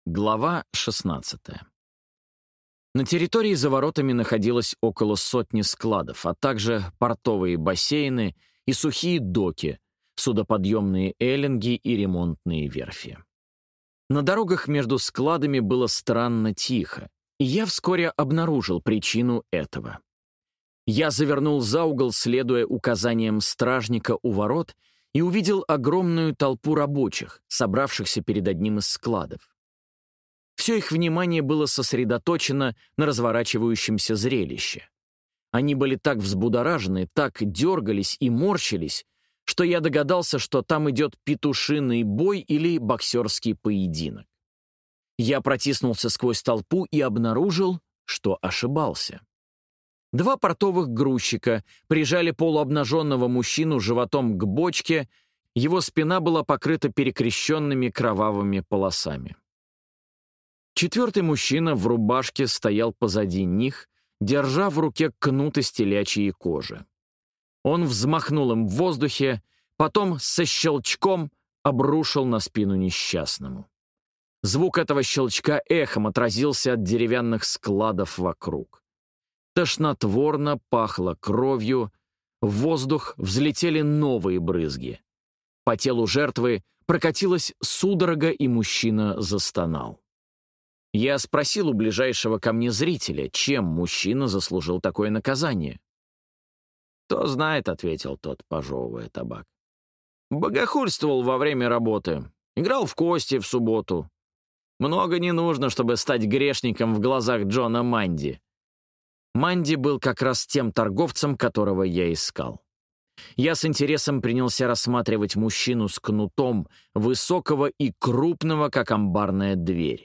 Глава 16. На территории за воротами находилось около сотни складов, а также портовые бассейны и сухие доки, судоподъемные эллинги и ремонтные верфи. На дорогах между складами было странно тихо, и я вскоре обнаружил причину этого. Я завернул за угол, следуя указаниям стражника у ворот, и увидел огромную толпу рабочих, собравшихся перед одним из складов. Все их внимание было сосредоточено на разворачивающемся зрелище. Они были так взбудоражены, так дергались и морщились, что я догадался, что там идет петушиный бой или боксерский поединок. Я протиснулся сквозь толпу и обнаружил, что ошибался. Два портовых грузчика прижали полуобнаженного мужчину животом к бочке, его спина была покрыта перекрещенными кровавыми полосами. Четвертый мужчина в рубашке стоял позади них, держа в руке кнут из телячьей кожи. Он взмахнул им в воздухе, потом со щелчком обрушил на спину несчастному. Звук этого щелчка эхом отразился от деревянных складов вокруг. Тошнотворно пахло кровью, в воздух взлетели новые брызги. По телу жертвы прокатилась судорога, и мужчина застонал. Я спросил у ближайшего ко мне зрителя, чем мужчина заслужил такое наказание. «Кто знает», — ответил тот, пожевывая табак. «Богохульствовал во время работы, играл в кости в субботу. Много не нужно, чтобы стать грешником в глазах Джона Манди». Манди был как раз тем торговцем, которого я искал. Я с интересом принялся рассматривать мужчину с кнутом, высокого и крупного, как амбарная дверь.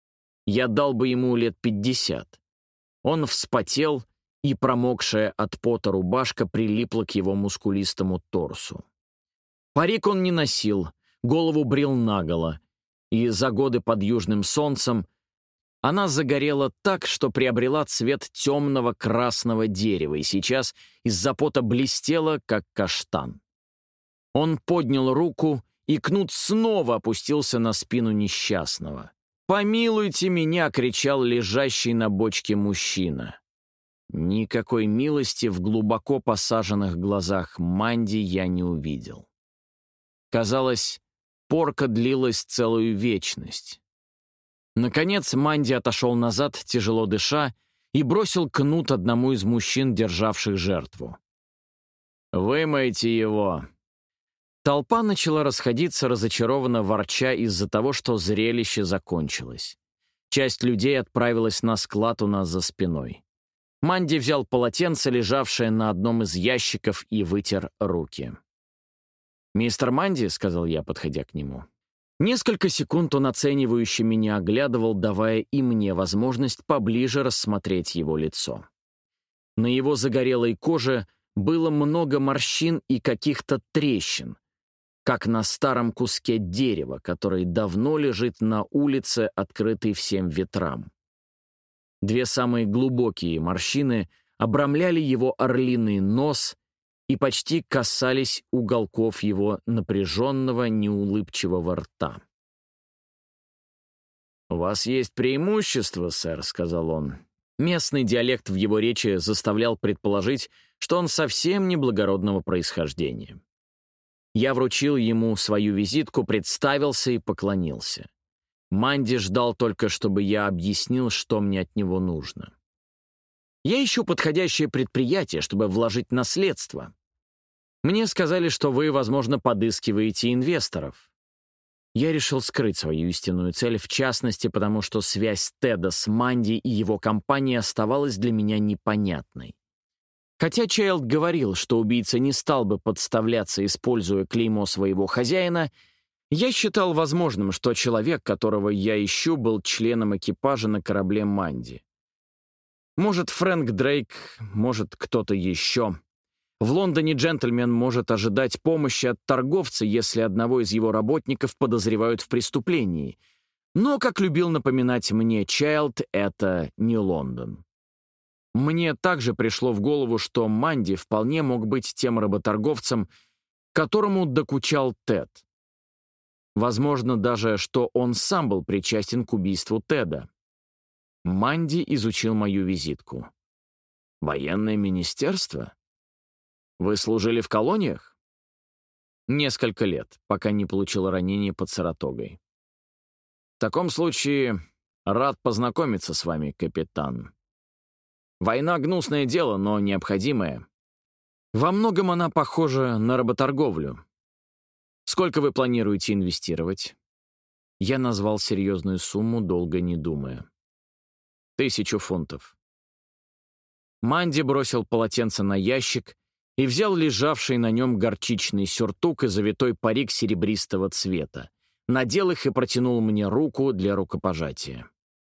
Я дал бы ему лет 50. Он вспотел, и промокшая от пота рубашка прилипла к его мускулистому торсу. Парик он не носил, голову брил наголо, и за годы под южным солнцем она загорела так, что приобрела цвет темного красного дерева, и сейчас из-за пота блестела, как каштан. Он поднял руку, и кнут снова опустился на спину несчастного. «Помилуйте меня!» — кричал лежащий на бочке мужчина. Никакой милости в глубоко посаженных глазах Манди я не увидел. Казалось, порка длилась целую вечность. Наконец Манди отошел назад, тяжело дыша, и бросил кнут одному из мужчин, державших жертву. «Вымойте его!» Толпа начала расходиться, разочарованно ворча из-за того, что зрелище закончилось. Часть людей отправилась на склад у нас за спиной. Манди взял полотенце, лежавшее на одном из ящиков, и вытер руки. «Мистер Манди», — сказал я, подходя к нему. Несколько секунд он оценивающе меня оглядывал, давая и мне возможность поближе рассмотреть его лицо. На его загорелой коже было много морщин и каких-то трещин, как на старом куске дерева, который давно лежит на улице, открытой всем ветрам. Две самые глубокие морщины обрамляли его орлиный нос и почти касались уголков его напряженного, неулыбчивого рта. «У вас есть преимущество, сэр», — сказал он. Местный диалект в его речи заставлял предположить, что он совсем не благородного происхождения. Я вручил ему свою визитку, представился и поклонился. Манди ждал только, чтобы я объяснил, что мне от него нужно. «Я ищу подходящее предприятие, чтобы вложить наследство. Мне сказали, что вы, возможно, подыскиваете инвесторов». Я решил скрыть свою истинную цель, в частности, потому что связь Теда с Манди и его компанией оставалась для меня непонятной. Хотя Чайлд говорил, что убийца не стал бы подставляться, используя клеймо своего хозяина, я считал возможным, что человек, которого я ищу, был членом экипажа на корабле Манди. Может, Фрэнк Дрейк, может, кто-то еще. В Лондоне джентльмен может ожидать помощи от торговца, если одного из его работников подозревают в преступлении. Но, как любил напоминать мне Чайлд, это не Лондон. Мне также пришло в голову, что Манди вполне мог быть тем работорговцем, которому докучал Тед. Возможно даже, что он сам был причастен к убийству Теда. Манди изучил мою визитку. «Военное министерство? Вы служили в колониях?» «Несколько лет, пока не получил ранение под Саратогой». «В таком случае рад познакомиться с вами, капитан. Война — гнусное дело, но необходимое. Во многом она похожа на работорговлю. Сколько вы планируете инвестировать?» Я назвал серьезную сумму, долго не думая. 1000 фунтов. Манди бросил полотенце на ящик и взял лежавший на нем горчичный сюртук и завитой парик серебристого цвета, надел их и протянул мне руку для рукопожатия.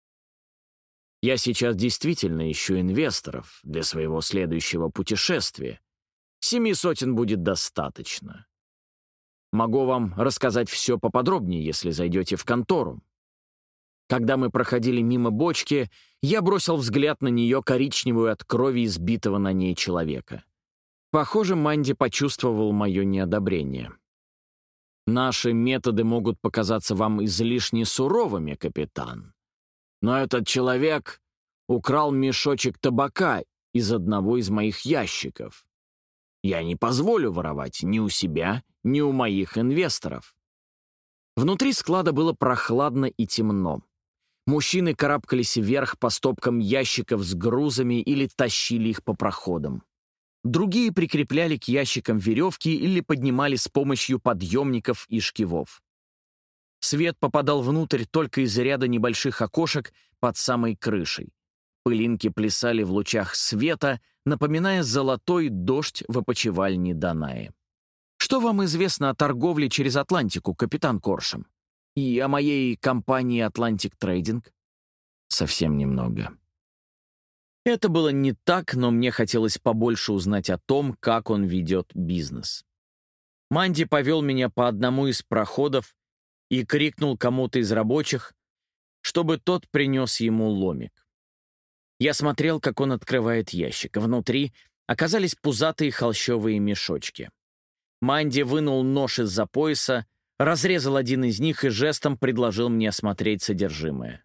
«Я сейчас действительно ищу инвесторов для своего следующего путешествия. 700 будет достаточно. Могу вам рассказать все поподробнее, если зайдете в контору». Когда мы проходили мимо бочки, я бросил взгляд на нее, коричневую от крови избитого на ней человека. Похоже, Манди почувствовал мое неодобрение. «Наши методы могут показаться вам излишне суровыми, капитан. Но этот человек украл мешочек табака из одного из моих ящиков. Я не позволю воровать ни у себя, ни у моих инвесторов». Внутри склада было прохладно и темно. Мужчины карабкались вверх по стопкам ящиков с грузами или тащили их по проходам. Другие прикрепляли к ящикам веревки или поднимали с помощью подъемников и шкивов. Свет попадал внутрь только из ряда небольших окошек под самой крышей. Пылинки плясали в лучах света, напоминая золотой дождь в опочивальне Данаи. «Что вам известно о торговле через Атлантику, капитан Коршем? И о моей компании «Атлантик Трейдинг»?» «Совсем немного». Это было не так, но мне хотелось побольше узнать о том, как он ведет бизнес. Манди повел меня по одному из проходов и крикнул кому-то из рабочих, чтобы тот принес ему ломик. Я смотрел, как он открывает ящик. Внутри оказались пузатые холщовые мешочки. Манди вынул нож из-за пояса, разрезал один из них и жестом предложил мне осмотреть содержимое.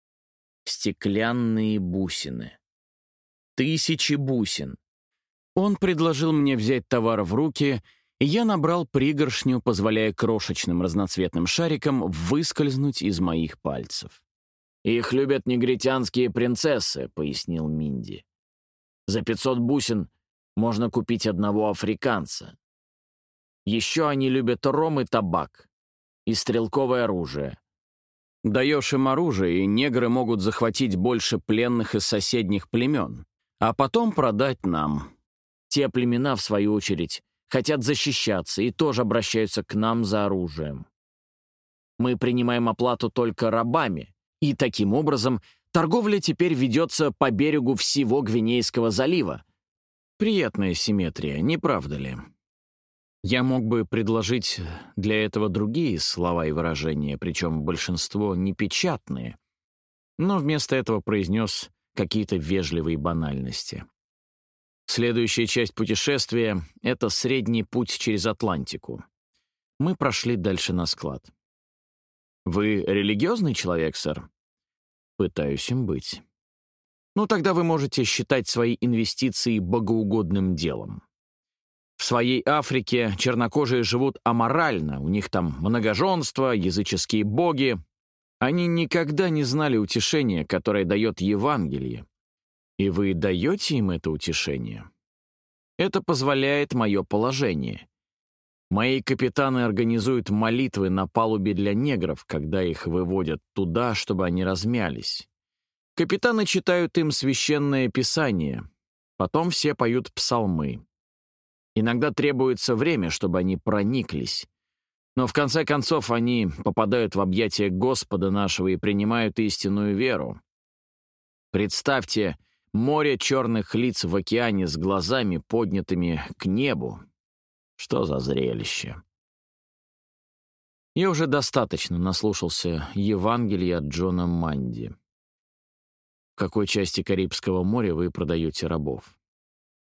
Стеклянные бусины. 1000 бусин. Он предложил мне взять товар в руки, и я набрал пригоршню, позволяя крошечным разноцветным шарикам выскользнуть из моих пальцев. «Их любят негритянские принцессы», — пояснил Минди. «За 500 бусин можно купить одного африканца. Еще они любят ром и табак, и стрелковое оружие. Даешь им оружие, и негры могут захватить больше пленных из соседних племен, а потом продать нам. Те племена, в свою очередь, хотят защищаться и тоже обращаются к нам за оружием. Мы принимаем оплату только рабами, и таким образом торговля теперь ведется по берегу всего Гвинейского залива. Приятная симметрия, не правда ли?» Я мог бы предложить для этого другие слова и выражения, причем большинство непечатные, но вместо этого произнес какие-то вежливые банальности. Следующая часть путешествия — это средний путь через Атлантику. Мы прошли дальше на склад. «Вы религиозный человек, сэр?» «Пытаюсь им быть». «Ну, тогда вы можете считать свои инвестиции богоугодным делом. В своей Африке чернокожие живут аморально, у них там многоженство, языческие боги. Они никогда не знали утешения, которое дает Евангелие. И вы даете им это утешение? Это позволяет мое положение. Мои капитаны организуют молитвы на палубе для негров, когда их выводят туда, чтобы они размялись. Капитаны читают им священное писание, потом все поют псалмы. Иногда требуется время, чтобы они прониклись. Но в конце концов они попадают в объятия Господа нашего и принимают истинную веру. Представьте море черных лиц в океане с глазами, поднятыми к небу. Что за зрелище! Я уже достаточно наслушался Евангелия от Джона Манди. В какой части Карибского моря вы продаете рабов?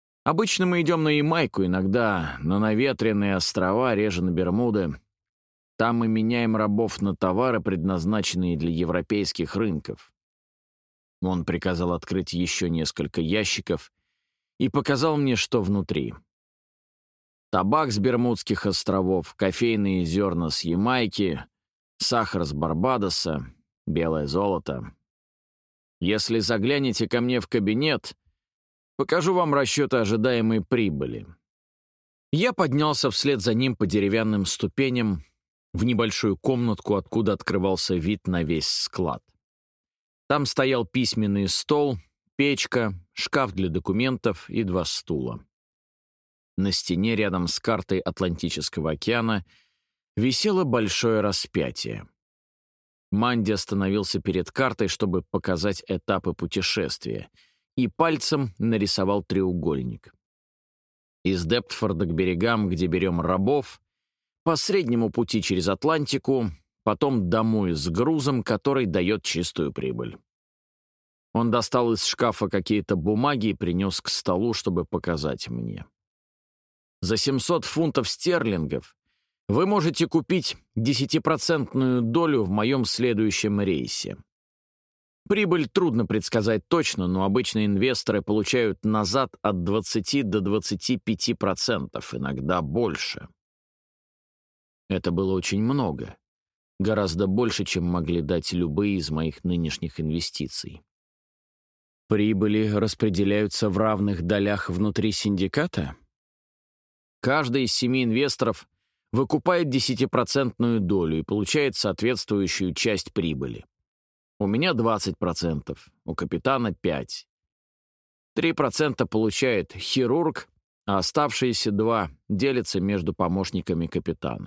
Обычно мы идем на Ямайку, иногда на наветренные острова, реже на Бермуды. Там мы меняем рабов на товары, предназначенные для европейских рынков». Он приказал открыть еще несколько ящиков и показал мне, что внутри. Табак с Бермудских островов, кофейные зерна с Ямайки, сахар с Барбадоса, белое золото. Если заглянете ко мне в кабинет, покажу вам расчеты ожидаемой прибыли. Я поднялся вслед за ним по деревянным ступеням в небольшую комнатку, откуда открывался вид на весь склад. Там стоял письменный стол, печка, шкаф для документов и 2 стула. На стене рядом с картой Атлантического океана висело большое распятие. Манди остановился перед картой, чтобы показать этапы путешествия, и пальцем нарисовал треугольник. Из Дептфорда к берегам, где берем рабов, по среднему пути через Атлантику, потом домой с грузом, который дает чистую прибыль. Он достал из шкафа какие-то бумаги и принес к столу, чтобы показать мне. За 700 фунтов стерлингов вы можете купить 10% долю в моем следующем рейсе. Прибыль трудно предсказать точно, но обычно инвесторы получают назад от 20 до 25%, иногда больше. Это было очень много, гораздо больше, чем могли дать любые из моих нынешних инвестиций. Прибыли распределяются в равных долях внутри синдиката? Каждый из 7 инвесторов выкупает 10% долю и получает соответствующую часть прибыли. У меня 20%, у капитана 5%. 3% получает хирург, а оставшиеся 2% делятся между помощниками капитана.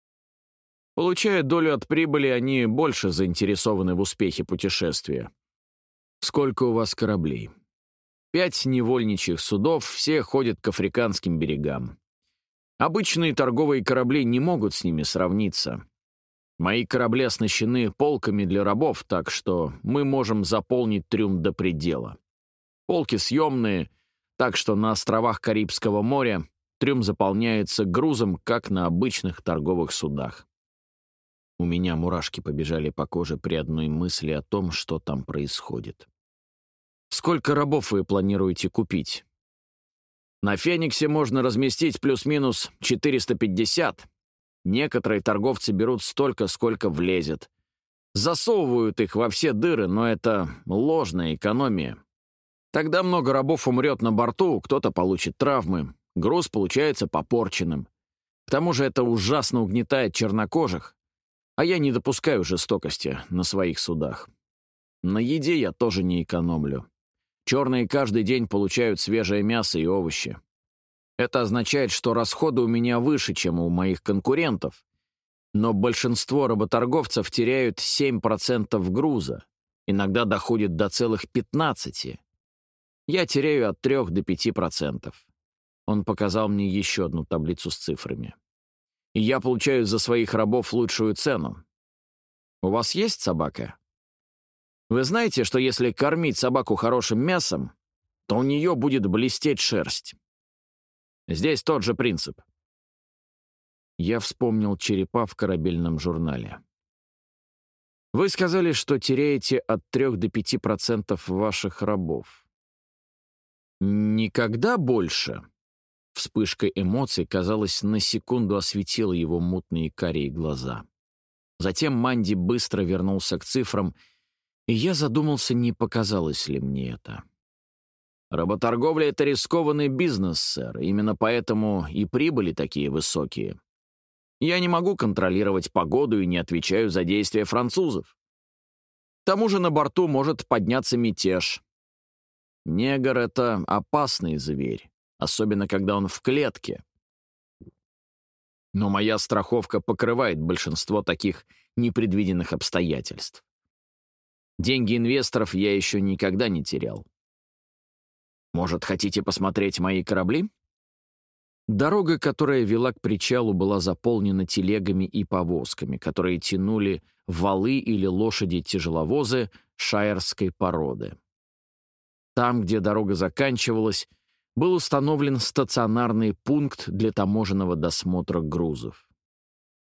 Получая долю от прибыли, они больше заинтересованы в успехе путешествия. Сколько у вас кораблей? 5 невольничьих судов, все ходят к африканским берегам. Обычные торговые корабли не могут с ними сравниться. Мои корабли оснащены полками для рабов, так что мы можем заполнить трюм до предела. Полки съемные, так что на островах Карибского моря трюм заполняется грузом, как на обычных торговых судах. У меня мурашки побежали по коже при одной мысли о том, что там происходит. Сколько рабов вы планируете купить? На «Фениксе» можно разместить плюс-минус 450. Некоторые торговцы берут столько, сколько влезет. Засовывают их во все дыры, но это ложная экономия. Тогда много рабов умрет на борту, кто-то получит травмы, груз получается попорченным. К тому же это ужасно угнетает чернокожих, а я не допускаю жестокости на своих судах. На еде я тоже не экономлю. Черные каждый день получают свежее мясо и овощи. Это означает, что расходы у меня выше, чем у моих конкурентов. Но большинство работорговцев теряют 7% груза, иногда доходит до целых 15%. Я теряю от 3 до 5%. Он показал мне еще одну таблицу с цифрами. И я получаю за своих рабов лучшую цену. У вас есть собака? Вы знаете, что если кормить собаку хорошим мясом, то у нее будет блестеть шерсть. Здесь тот же принцип. Я вспомнил черепа в корабельном журнале. Вы сказали, что теряете от 3 до 5% ваших рабов. Никогда больше? Вспышка эмоций, казалось, на секунду осветила его мутные карие глаза. Затем Манди быстро вернулся к цифрам, и я задумался, не показалось ли мне это. Работорговля — это рискованный бизнес, сэр, именно поэтому и прибыли такие высокие. Я не могу контролировать погоду и не отвечаю за действия французов. К тому же на борту может подняться мятеж. Негр — это опасный зверь, особенно когда он в клетке. Но моя страховка покрывает большинство таких непредвиденных обстоятельств. Деньги инвесторов я еще никогда не терял. Может, хотите посмотреть мои корабли? Дорога, которая вела к причалу, была заполнена телегами и повозками, которые тянули валы или лошади-тяжеловозы шайерской породы. Там, где дорога заканчивалась, был установлен стационарный пункт для таможенного досмотра грузов.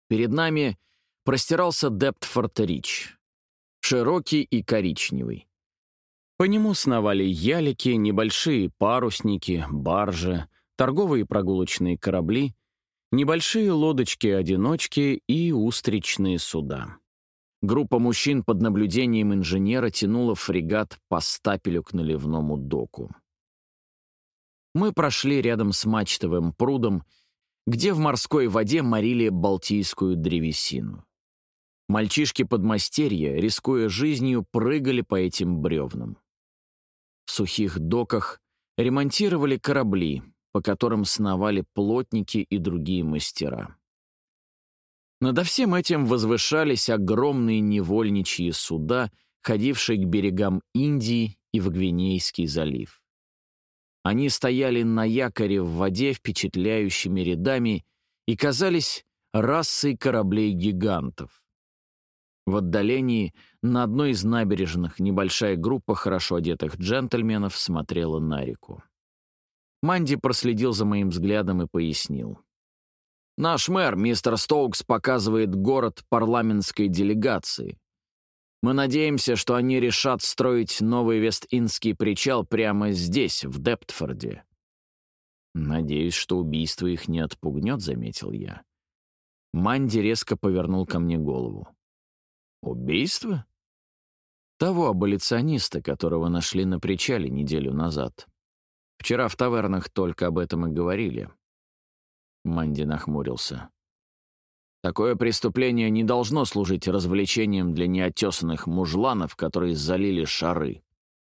Перед нами простирался Дептфорд-Рич, широкий и коричневый. По нему сновали ялики, небольшие парусники, баржи, торговые прогулочные корабли, небольшие лодочки-одиночки и устричные суда. Группа мужчин под наблюдением инженера тянула фрегат по стапелю к наливному доку. Мы прошли рядом с мачтовым прудом, где в морской воде морили балтийскую древесину. Мальчишки-подмастерья, рискуя жизнью, прыгали по этим бревнам. В сухих доках ремонтировали корабли, по которым сновали плотники и другие мастера. Надо всем этим возвышались огромные невольничьи суда, ходившие к берегам Индии и в Гвинейский залив. Они стояли на якоре в воде впечатляющими рядами и казались расой кораблей-гигантов. В отдалении на одной из набережных небольшая группа хорошо одетых джентльменов смотрела на реку. Манди проследил за моим взглядом и пояснил. «Наш мэр, мистер Стоукс, показывает город парламентской делегации. Мы надеемся, что они решат строить новый Вест-Индский причал прямо здесь, в Дептфорде». «Надеюсь, что убийство их не отпугнет», — заметил я. Манди резко повернул ко мне голову. «Убийство?» «Того аболициониста, которого нашли на причале неделю назад. Вчера в тавернах только об этом и говорили». Манди нахмурился. «Такое преступление не должно служить развлечением для неотесанных мужланов, которые залили шары».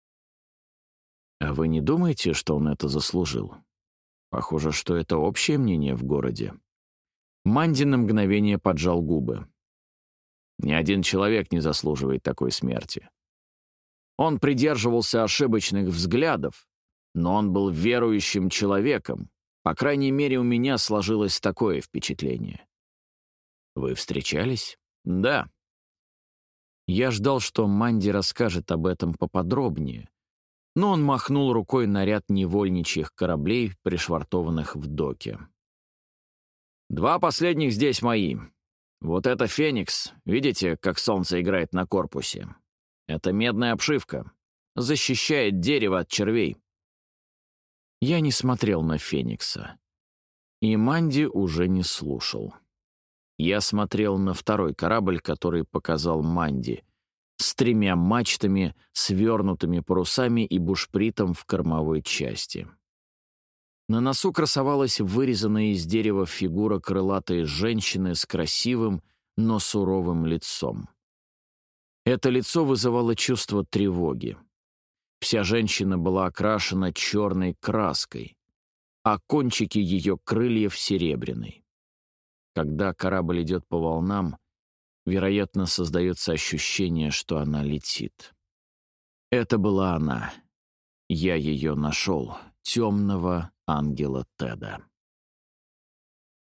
«А вы не думаете, что он это заслужил? Похоже, что это общее мнение в городе». Манди на мгновение поджал губы. «Ни один человек не заслуживает такой смерти. Он придерживался ошибочных взглядов, но он был верующим человеком. По крайней мере, у меня сложилось такое впечатление». «Вы встречались?» «Да». Я ждал, что Манди расскажет об этом поподробнее, но он махнул рукой на ряд невольничьих кораблей, пришвартованных в доке. «Два последних здесь мои. Вот это «Феникс», видите, как солнце играет на корпусе? Это медная обшивка, защищает дерево от червей». Я не смотрел на «Феникса», и Манди уже не слушал. Я смотрел на второй корабль, который показал Манди, с 3 мачтами, свернутыми парусами и бушпритом в кормовой части. На носу красовалась вырезанная из дерева фигура крылатой женщины с красивым, но суровым лицом. Это лицо вызывало чувство тревоги. Вся женщина была окрашена черной краской, а кончики ее крыльев серебряной. Когда корабль идет по волнам, вероятно, создается ощущение, что она летит. Это была она. Я ее нашел, темного ангела Теда.